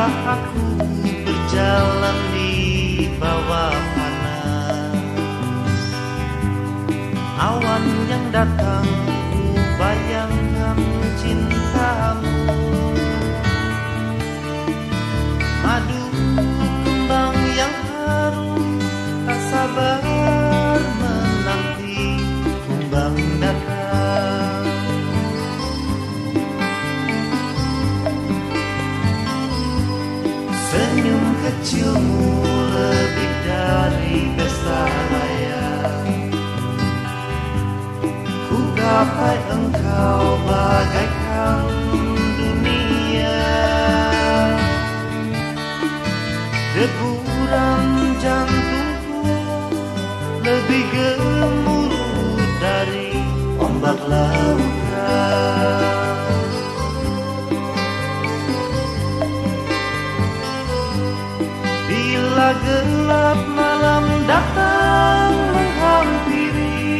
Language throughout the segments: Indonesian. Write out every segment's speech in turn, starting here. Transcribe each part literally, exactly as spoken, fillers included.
Setelah aku berjalan di bawah panas, awan yang datang ku bayangkan cintamu. Madu kembang yang harum, tak sabar menanti kumbang datang. Senyum kecilmu lebih dari pesta raya. Ku gapai engkau bagaikan dunia. Deburan jantungku lebih gemuruh dari ombak lautan. Bila gelap malam datang menghampiri,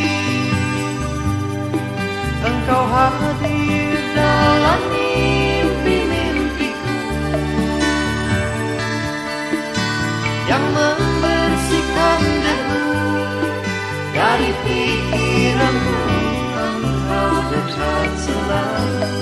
engkau hadir dalam mimpi-mimpiku yang membersihkan debu dari pikiranku. Engkau dekat selalu.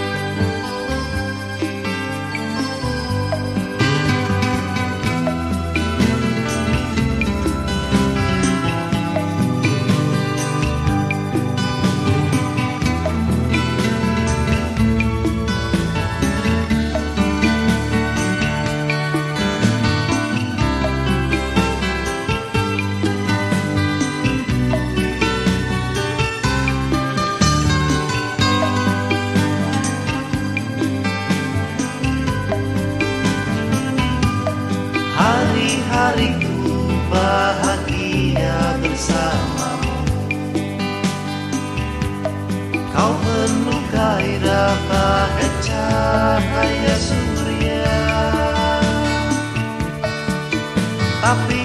Hari-hariku bahagia bersamamu. Kau penuh gairah bagai cahaya surya. Tapi